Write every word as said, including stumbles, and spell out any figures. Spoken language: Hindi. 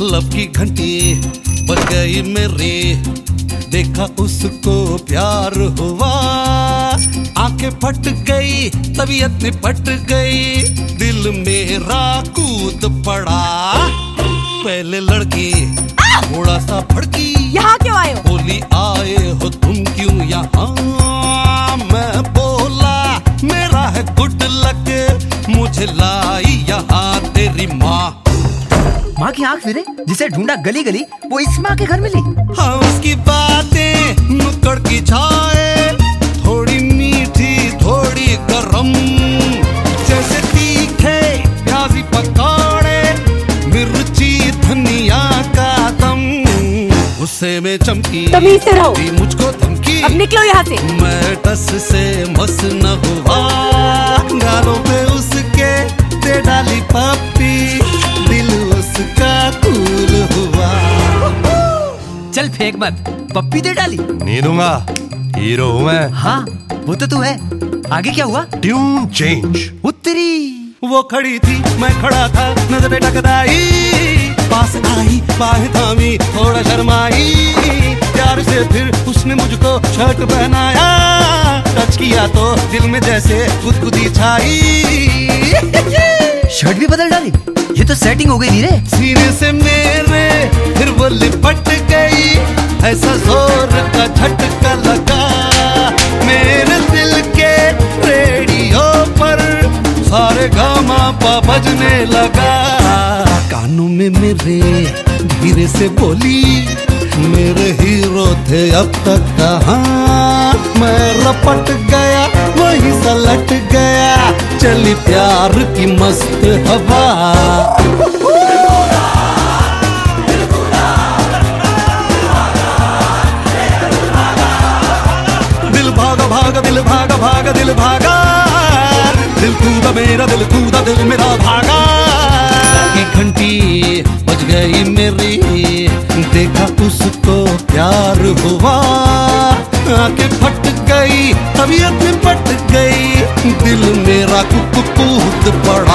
लव की घंटी बज गई मेरी, देखा उसको प्यार हुआ, आंखें फट गई, तबीयत में पट गई, दिल मेरा कूद पड़ा। पहले लड़की थोड़ा सा भड़की, यहाँ क्यों आए हो? बोली आए हो तुम क्यों यहाँ? मैं बोला मेरा है गुड लक, मुझे लाई यहाँ तेरी माँ। माँ की आंख फिरे, जिसे ढूंढा गली गली वो इस माँ के घर मिली। हाँ उसकी बातें नुक्कड़ की छाए, थोड़ी मीठी थोड़ी गरम, जैसे तीखे प्याजी पकौड़े, मिर्ची धनिया का दम, गुस्से में चमकी तमीज से रहो। मुझको धमकी, अब निकलो यहाँ से। मैं टस से मस न हुआ, गालों पे उसके दे डाली पप्पी, दिल उसका कूल हुआ। चल फेंक मत, पप्पी दे डाली। नहीं दूंगा, हीरो हूँ मैं। हाँ वो तो तू है। आगे क्या हुआ? Tune change. उत्तरी वो खड़ी थी, मैं खड़ा था, नजरें टकराई, पास आई, बाहें थामी, थोड़ा शर्माई, प्यार से फिर उसने मुझको शर्ट पहनाया, टच किया तो दिल में जैसे गुदगुदी छाई। शर्ट भी बदल डाली, ये तो सेटिंग हो गई धीरे। सीने से मेरे फिर वो लिपट गई, ऐसा जोर का झटका लगा, मेरे दिल के रेडियो पर सारे गामा पा बजने लगा। कानों में मेरे धीरे से बोली, मेरे हीरो थे अब तक कहाँ, मैं रपट गया वहीं सलट गया, चली प्यार की मस्त हवा। दिल भागा भागा दिल भागा भागा दिल भागा, दिल कूदा मेरा दिल कूदा दिल मेरा भागा। की घंटी बज गई मेरी, देखा उसको प्यार हुआ, आंखें फट गई, तबीयत में पट गई, दिल मेरा कूद पड़ा।